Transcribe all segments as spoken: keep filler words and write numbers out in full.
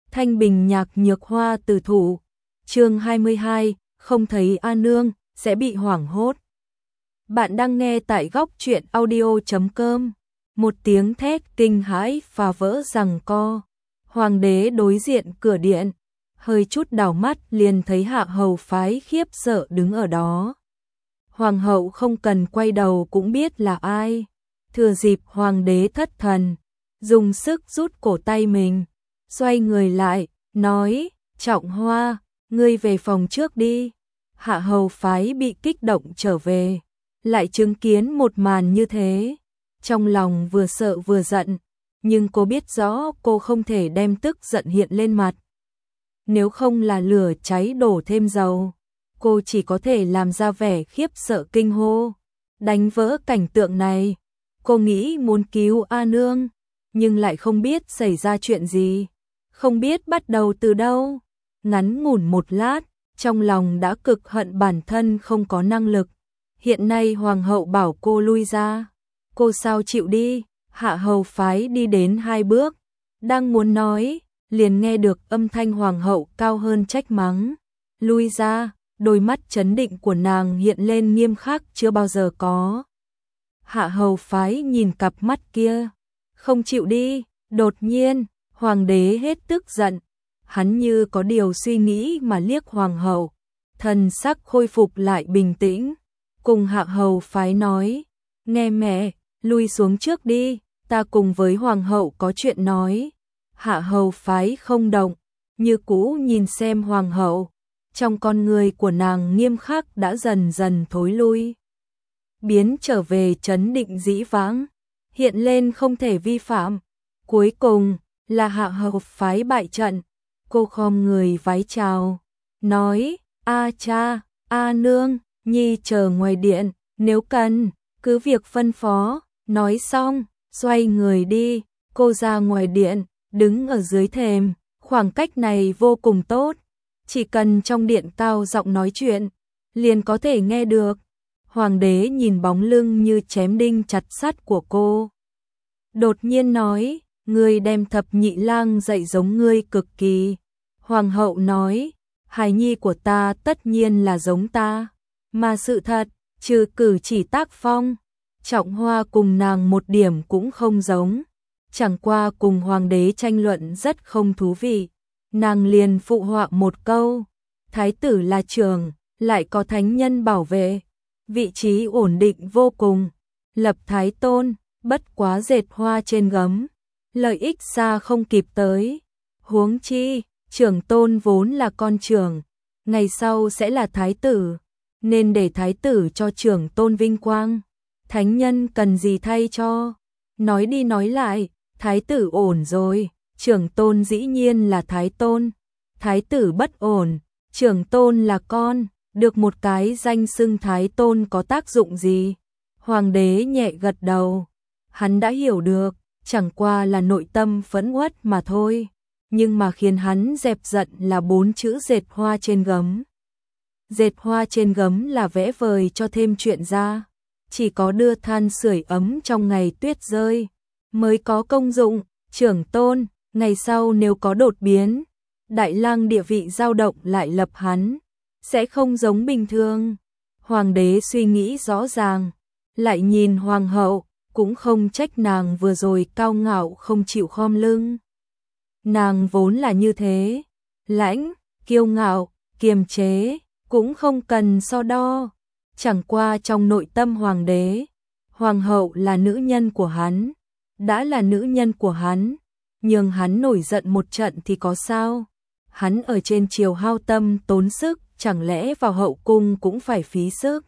Thanh Bình Nhạc Nhược Hoa Tử Thủ. Chương hai mươi hai, không thấy A Nương sẽ bị hoảng hốt. Bạn đang nghe tại góc truyện audio chấm com. Một tiếng thét kinh hãi phá vỡ giằng co. Hoàng đế đối diện cửa điện, hơi chút đảo mắt liền thấy Hạ Hầu Phái khiếp sợ đứng ở đó. Hoàng hậu không cần quay đầu cũng biết là ai. Thừa dịp hoàng đế thất thần, dùng sức rút cổ tay mình, xoay người lại, nói, Trọng Hoa, ngươi về phòng trước đi. Hạ Hầu Phái bị kích động trở về, lại chứng kiến một màn như thế. Trong lòng vừa sợ vừa giận, nhưng cô biết rõ cô không thể đem tức giận hiện lên mặt. Nếu không là lửa cháy đổ thêm dầu, cô chỉ có thể làm ra vẻ khiếp sợ kinh hô. Đánh vỡ cảnh tượng này, cô nghĩ muốn cứu A Nương, nhưng lại không biết xảy ra chuyện gì, không biết bắt đầu từ đâu. Ngắn ngủn một lát, trong lòng đã cực hận bản thân không có năng lực. Hiện nay hoàng hậu bảo cô lui ra, cô sao chịu đi. Hạ Hầu Phái đi đến hai bước, đang muốn nói, liền nghe được âm thanh hoàng hậu cao hơn trách mắng. Lui ra. Đôi mắt trấn định của nàng hiện lên nghiêm khắc chưa bao giờ có. Hạ Hầu Phái nhìn cặp mắt kia, không chịu đi. Đột nhiên, hoàng đế hết tức giận, hắn như có điều suy nghĩ mà liếc hoàng hậu, thần sắc khôi phục lại bình tĩnh, cùng Hạ Hầu Phái nói, nghe mẹ, lui xuống trước đi, ta cùng với hoàng hậu có chuyện nói. Hạ Hầu Phái không động, như cũ nhìn xem hoàng hậu. Trong con người của nàng nghiêm khắc đã dần dần thối lui, biến trở về trấn định dĩ vãng, hiện lên không thể vi phạm. Cuối cùng là Hạ Hầu Phái bại trận, cô khom người vái chào, nói, A cha, A Nương, nhi chờ ngoài điện, nếu cần, cứ việc phân phó. Nói xong, xoay người đi, cô ra ngoài điện, đứng ở dưới thềm, khoảng cách này vô cùng tốt. Chỉ cần trong điện cao giọng nói chuyện, liền có thể nghe được. Hoàng đế nhìn bóng lưng như chém đinh chặt sắt của cô, đột nhiên nói, ngươi đem thập nhị lang dạy giống ngươi cực kỳ. Hoàng hậu nói, hài nhi của ta tất nhiên là giống ta, mà sự thật, trừ cử chỉ tác phong, Trọng Hoa cùng nàng một điểm cũng không giống. Chẳng qua cùng hoàng đế tranh luận rất không thú vị. Nàng liền phụ họa một câu, thái tử là trưởng, lại có thánh nhân bảo vệ, vị trí ổn định vô cùng. Lập thái tôn, bất quá dệt hoa trên gấm, lợi ích xa không kịp tới. Huống chi, trưởng tôn vốn là con trưởng, ngày sau sẽ là thái tử, nên để thái tử cho trưởng tôn vinh quang. Thánh nhân cần gì thay cho. Nói đi nói lại, thái tử ổn rồi, trưởng tôn dĩ nhiên là thái tôn. Thái tử bất ổn, trưởng tôn là con, được một cái danh xưng thái tôn có tác dụng gì? Hoàng đế nhẹ gật đầu, hắn đã hiểu được, chẳng qua là nội tâm phẫn uất mà thôi. Nhưng mà khiến hắn dẹp giận là bốn chữ dệt hoa trên gấm. Dệt hoa trên gấm là vẽ vời cho thêm chuyện ra, chỉ có đưa than sưởi ấm trong ngày tuyết rơi mới có công dụng. Trưởng tôn, ngày sau nếu có đột biến, đại lang địa vị dao động lại lập hắn, sẽ không giống bình thường. Hoàng đế suy nghĩ rõ ràng, lại nhìn hoàng hậu, cũng không trách nàng vừa rồi cao ngạo không chịu khom lưng. Nàng vốn là như thế, lãnh, kiêu ngạo, kiềm chế, cũng không cần so đo. Chẳng qua trong nội tâm hoàng đế, hoàng hậu là nữ nhân của hắn, đã là nữ nhân của hắn, nhưng hắn nổi giận một trận thì có sao? Hắn ở trên triều hao tâm tốn sức, chẳng lẽ vào hậu cung cũng phải phí sức?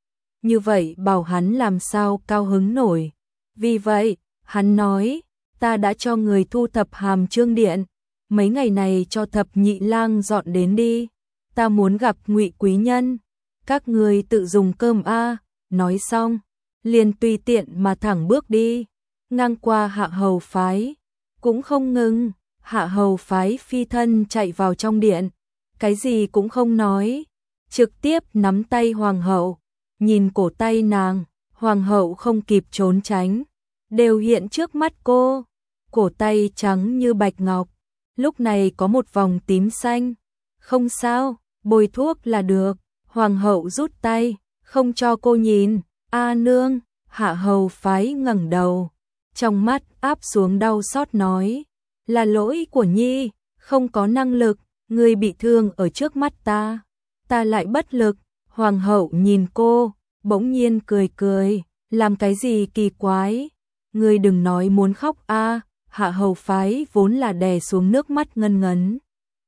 Như vậy bảo hắn làm sao cao hứng nổi. Vì vậy, hắn nói, ta đã cho người thu thập hàm trương điện, mấy ngày này cho thập nhị lang dọn đến đi, ta muốn gặp Ngụy quý nhân, các người tự dùng cơm a. Nói xong, liền tùy tiện mà thẳng bước đi, ngang qua Hạ Hầu Phái, cũng không ngừng. Hạ Hầu Phái phi thân chạy vào trong điện, cái gì cũng không nói, trực tiếp nắm tay hoàng hậu, nhìn cổ tay nàng, hoàng hậu không kịp trốn tránh, đều hiện trước mắt cô, cổ tay trắng như bạch ngọc, lúc này có một vòng tím xanh. Không sao, bôi thuốc là được. Hoàng hậu rút tay, không cho cô nhìn. A nương, Hạ Hầu Phái ngẩng đầu, trong mắt áp xuống đau xót nói, là lỗi của Nhi, không có năng lực, ngươi bị thương ở trước mắt ta, ta lại bất lực. Hoàng hậu nhìn cô, bỗng nhiên cười cười, làm cái gì kỳ quái, ngươi đừng nói muốn khóc a. Hạ Hầu Phái vốn là đè xuống nước mắt ngân ngấn.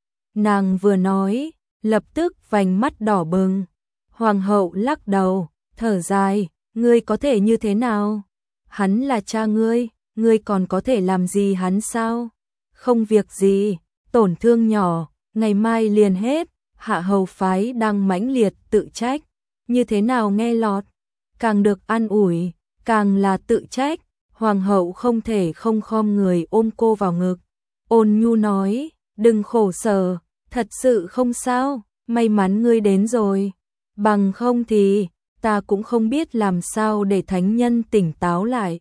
Nàng vừa nói, lập tức vành mắt đỏ bừng. Hoàng hậu lắc đầu, thở dài, ngươi có thể như thế nào? Hắn là cha ngươi, ngươi còn có thể làm gì hắn sao? Không việc gì, tổn thương nhỏ, ngày mai liền hết. Hạ Hầu Phái đang mãnh liệt tự trách, như thế nào nghe lọt, càng được an ủi, càng là tự trách. Hoàng hậu không thể không khom người ôm cô vào ngực, ôn nhu nói, đừng khổ sở, thật sự không sao, may mắn ngươi đến rồi, bằng không thì ta cũng không biết làm sao để thánh nhân tỉnh táo lại.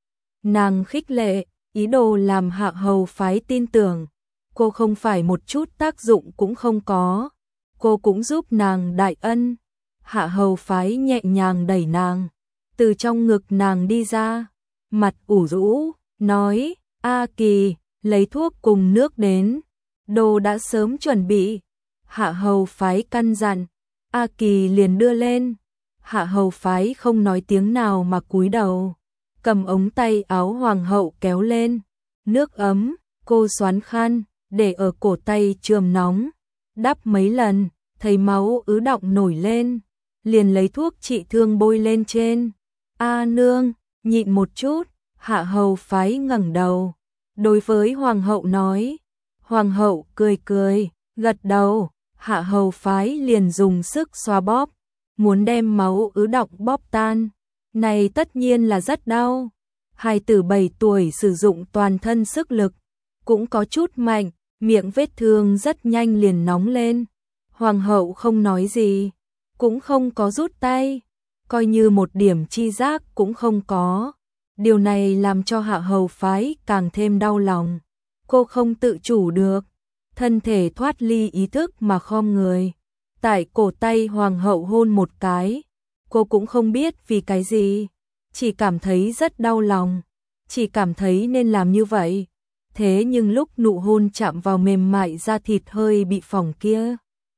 Nàng khích lệ, ý đồ làm Hạ Hầu Phái tin tưởng, cô không phải một chút tác dụng cũng không có, cô cũng giúp nàng đại ân. Hạ Hầu Phái nhẹ nhàng đẩy nàng, từ trong ngực nàng đi ra, mặt ủ rũ, nói, A Kỳ, lấy thuốc cùng nước đến, đồ đã sớm chuẩn bị. Hạ Hầu Phái căn dặn, A Kỳ liền đưa lên. Hạ Hầu Phái không nói tiếng nào mà cúi đầu, cầm ống tay áo hoàng hậu kéo lên, nước ấm, cô xoắn khăn, để ở cổ tay chườm nóng, đắp mấy lần, thấy máu ứ đọng nổi lên, liền lấy thuốc trị thương bôi lên trên. A nương, nhịn một chút. Hạ Hầu Phái ngẩng đầu, đối với hoàng hậu nói. Hoàng hậu cười cười, gật đầu. Hạ Hầu Phái liền dùng sức xoa bóp, muốn đem máu ứ đọng bóp tan. Này tất nhiên là rất đau. Hài tử bảy tuổi sử dụng toàn thân sức lực, cũng có chút mạnh, miệng vết thương rất nhanh liền nóng lên. Hoàng hậu không nói gì, cũng không có rút tay, coi như một điểm chi giác cũng không có. Điều này làm cho Hạ Hầu Phái càng thêm đau lòng. Cô không tự chủ được, thân thể thoát ly ý thức mà khom người, tại cổ tay hoàng hậu hôn một cái. Cô cũng không biết vì cái gì, chỉ cảm thấy rất đau lòng, chỉ cảm thấy nên làm như vậy. Thế nhưng lúc nụ hôn chạm vào mềm mại da thịt hơi bị phỏng kia,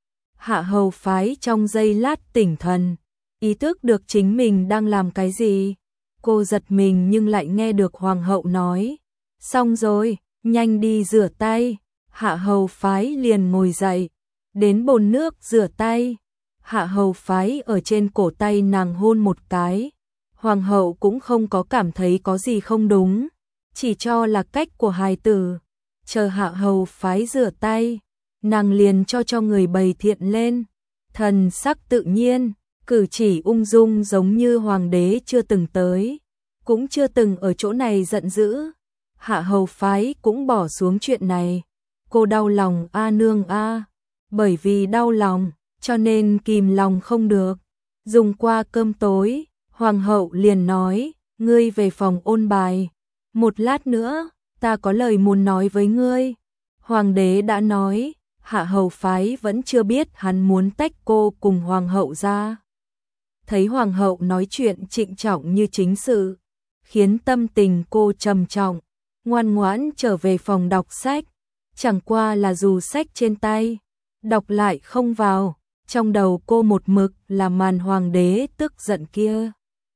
Hạ Hầu Phái trong giây lát tỉnh thần, ý thức được chính mình đang làm cái gì. Cô giật mình nhưng lại nghe được hoàng hậu nói, xong rồi, nhanh đi rửa tay. Hạ Hầu Phái liền ngồi dậy, đến bồn nước rửa tay. Hạ Hầu Phái ở trên cổ tay nàng hôn một cái. Hoàng hậu cũng không có cảm thấy có gì không đúng, chỉ cho là cách của hài tử. Chờ Hạ Hầu Phái rửa tay, nàng liền cho cho người bày thiện lên, thần sắc tự nhiên, cử chỉ ung dung giống như hoàng đế chưa từng tới, cũng chưa từng ở chỗ này giận dữ. Hạ Hầu Phái cũng bỏ xuống chuyện này. Cô đau lòng a nương a, bởi vì đau lòng, cho nên kìm lòng không được. Dùng qua cơm tối, hoàng hậu liền nói, ngươi về phòng ôn bài, một lát nữa, ta có lời muốn nói với ngươi. Hoàng đế đã nói, Hạ Hầu Phái vẫn chưa biết hắn muốn tách cô cùng hoàng hậu ra. Thấy hoàng hậu nói chuyện trịnh trọng như chính sự, khiến tâm tình cô trầm trọng, ngoan ngoãn trở về phòng đọc sách. Chẳng qua là dù sách trên tay, đọc lại không vào, trong đầu cô một mực là màn hoàng đế tức giận kia.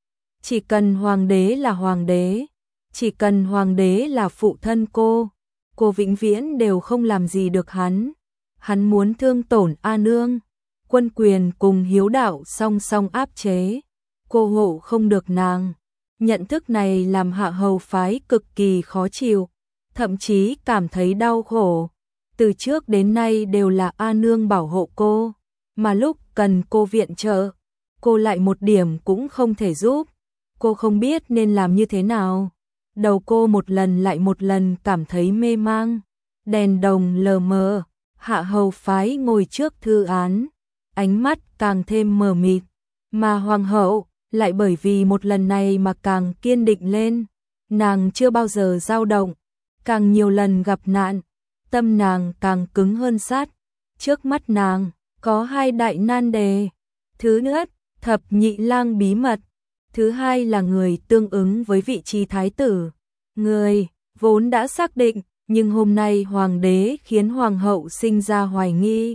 Chỉ cần hoàng đế là hoàng đế, chỉ cần hoàng đế là phụ thân cô, cô vĩnh viễn đều không làm gì được hắn. Hắn muốn thương tổn A nương, quân quyền cùng hiếu đạo song song áp chế, cô hộ không được nàng. Nhận thức này làm Hạ Hầu Phái cực kỳ khó chịu, thậm chí cảm thấy đau khổ. Từ trước đến nay đều là A nương bảo hộ cô, mà lúc cần cô viện trợ, cô lại một điểm cũng không thể giúp. Cô không biết nên làm như thế nào. Đầu cô một lần lại một lần cảm thấy mê mang, đèn đồng lờ mờ. Hạ Hầu Phái ngồi trước thư án, ánh mắt càng thêm mờ mịt, mà hoàng hậu lại bởi vì một lần này mà càng kiên định lên. Nàng chưa bao giờ dao động, càng nhiều lần gặp nạn, tâm nàng càng cứng hơn sắt. Trước mắt nàng, có hai đại nan đề. Thứ nhất, thập nhị lang bí mật. Thứ hai là người tương ứng với vị trí thái tử. Người, vốn đã xác định, nhưng hôm nay hoàng đế khiến hoàng hậu sinh ra hoài nghi.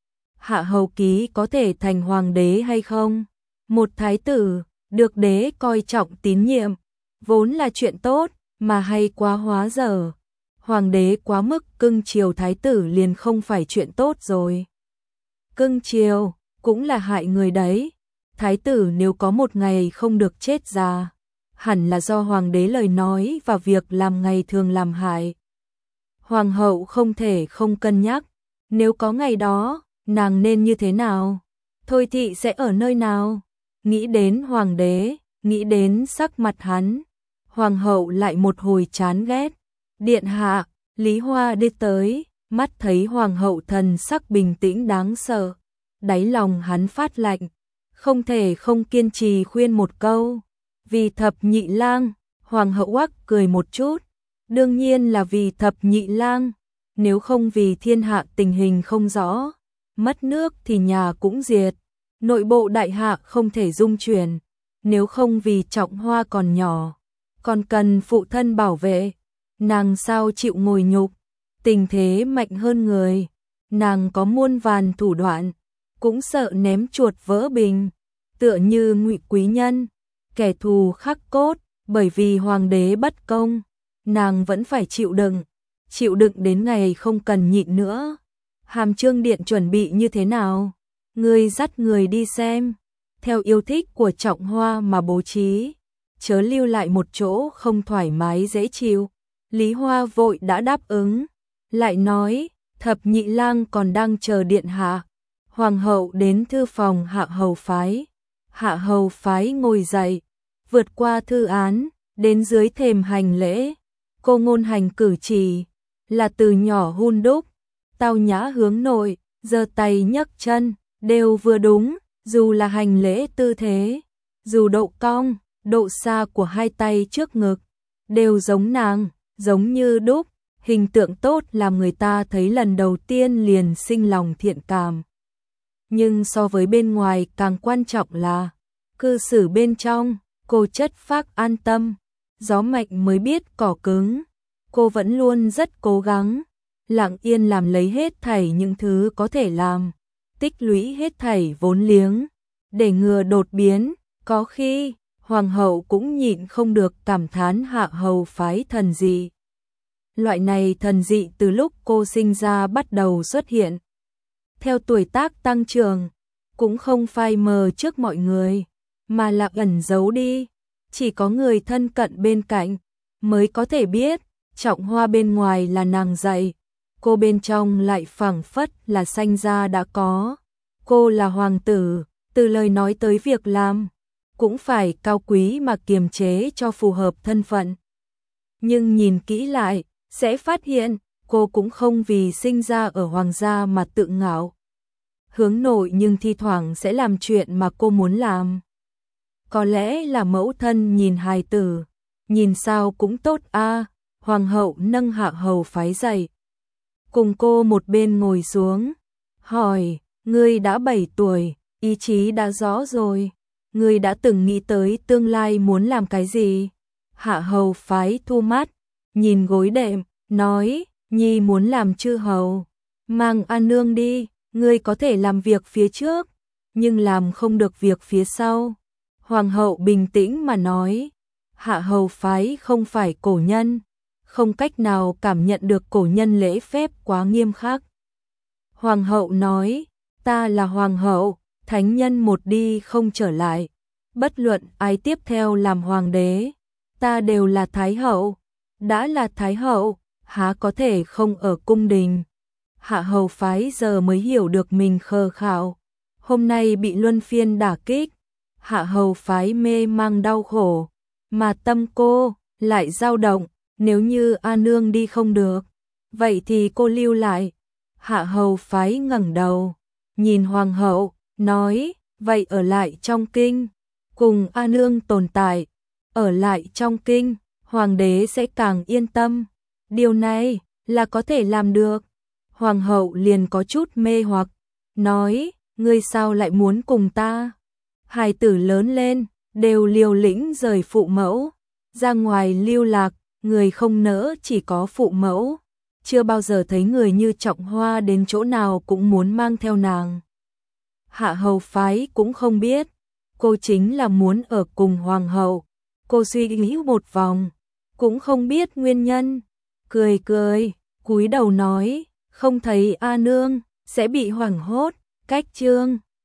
Hạ Hầu Ký có thể thành hoàng đế hay không? Một thái tử, được đế coi trọng tín nhiệm, vốn là chuyện tốt, mà hay quá hóa dở. Hoàng đế quá mức cưng chiều thái tử liền không phải chuyện tốt rồi. Cưng chiều, cũng là hại người đấy. Thái tử nếu có một ngày không được chết già, hẳn là do hoàng đế lời nói và việc làm ngày thường làm hại. Hoàng hậu không thể không cân nhắc, nếu có ngày đó, nàng nên như thế nào? Thôi thị sẽ ở nơi nào? Nghĩ đến hoàng đế, nghĩ đến sắc mặt hắn, hoàng hậu lại một hồi chán ghét. Điện hạ, Lý Hoa đi tới, mắt thấy hoàng hậu thần sắc bình tĩnh đáng sợ, đáy lòng hắn phát lạnh, không thể không kiên trì khuyên một câu. Vì thập nhị lang, hoàng hậu oắc cười một chút, đương nhiên là vì thập nhị lang, nếu không vì thiên hạ tình hình không rõ, mất nước thì nhà cũng diệt, nội bộ đại hạ không thể dung chuyển, nếu không vì Trọng Hoa còn nhỏ, còn cần phụ thân bảo vệ, nàng sao chịu ngồi nhục, tình thế mạnh hơn người, nàng có muôn vàn thủ đoạn, cũng sợ ném chuột vỡ bình, tựa như Ngụy Quý Nhân, kẻ thù khắc cốt, bởi vì hoàng đế bất công, nàng vẫn phải chịu đựng, chịu đựng đến ngày không cần nhịn nữa. Hàm Chương Điện chuẩn bị như thế nào? Ngươi dắt người đi xem, theo yêu thích của Trọng Hoa mà bố trí, chớ lưu lại một chỗ không thoải mái dễ chịu. Lý Hoa vội đã đáp ứng, lại nói, thập nhị lang còn đang chờ điện hạ. Hoàng hậu đến thư phòng Hạ Hầu Phái. Hạ Hầu Phái ngồi dậy, vượt qua thư án, đến dưới thềm hành lễ. Cô ngôn hành cử chỉ, là từ nhỏ hun đúc, tao nhã hướng nội, giơ tay nhấc chân, đều vừa đúng, dù là hành lễ tư thế, dù độ cong, độ xa của hai tay trước ngực, đều giống nàng, giống như đúc, hình tượng tốt làm người ta thấy lần đầu tiên liền sinh lòng thiện cảm. Nhưng so với bên ngoài càng quan trọng là, cư xử bên trong, cô chất phác an tâm, gió mạnh mới biết cỏ cứng, cô vẫn luôn rất cố gắng, lặng yên làm lấy hết thảy những thứ có thể làm, tích lũy hết thảy vốn liếng, để ngừa đột biến, có khi, hoàng hậu cũng nhịn không được cảm thán Hạ Hầu Phái thần dị. Loại này thần dị từ lúc cô sinh ra bắt đầu xuất hiện. Theo tuổi tác tăng trưởng, cũng không phai mờ trước mọi người, mà là ẩn giấu đi, chỉ có người thân cận bên cạnh mới có thể biết, Trọng Hoa bên ngoài là nàng dạy, cô bên trong lại phảng phất là sanh ra đã có. Cô là hoàng tử, từ lời nói tới việc làm, cũng phải cao quý mà kiềm chế cho phù hợp thân phận. Nhưng nhìn kỹ lại, sẽ phát hiện, cô cũng không vì sinh ra ở hoàng gia mà tự ngạo. Hướng nội nhưng thi thoảng sẽ làm chuyện mà cô muốn làm. Có lẽ là mẫu thân nhìn hài tử, nhìn sao cũng tốt a. Hoàng hậu nâng Hạ Hầu Phái dậy, cùng cô một bên ngồi xuống, hỏi, ngươi đã bảy tuổi, ý chí đã rõ rồi, ngươi đã từng nghĩ tới tương lai muốn làm cái gì? Hạ Hầu Phái thu mắt, nhìn gối đệm, nói, nhi muốn làm chư hầu, mang A Nương đi, ngươi có thể làm việc phía trước, nhưng làm không được việc phía sau. Hoàng hậu bình tĩnh mà nói, Hạ Hầu Phái không phải cổ nhân, không cách nào cảm nhận được cổ nhân lễ phép quá nghiêm khắc. Hoàng hậu nói, ta là hoàng hậu, thánh nhân một đi không trở lại, bất luận ai tiếp theo làm hoàng đế, ta đều là thái hậu, đã là thái hậu, há có thể không ở cung đình. Hạ Hầu Phái giờ mới hiểu được mình khờ khạo, hôm nay bị luân phiên đả kích, Hạ Hầu Phái mê mang đau khổ, mà tâm cô lại dao động, nếu như A Nương đi không được, vậy thì cô lưu lại. Hạ Hầu Phái ngẩng đầu, nhìn hoàng hậu, nói, vậy ở lại trong kinh, cùng A Nương tồn tại, ở lại trong kinh, hoàng đế sẽ càng yên tâm. Điều này, là có thể làm được. Hoàng hậu liền có chút mê hoặc, nói, ngươi sao lại muốn cùng ta? Hài tử lớn lên, đều liều lĩnh rời phụ mẫu, ra ngoài lưu lạc, người không nỡ chỉ có phụ mẫu. Chưa bao giờ thấy người như Trọng Hoa đến chỗ nào cũng muốn mang theo nàng. Hạ hầu phái cũng không biết, cô chính là muốn ở cùng hoàng hậu. Cô suy nghĩ một vòng, cũng không biết nguyên nhân, cười cười, cúi đầu nói, không thấy A nương, sẽ bị hoảng hốt, cách chương.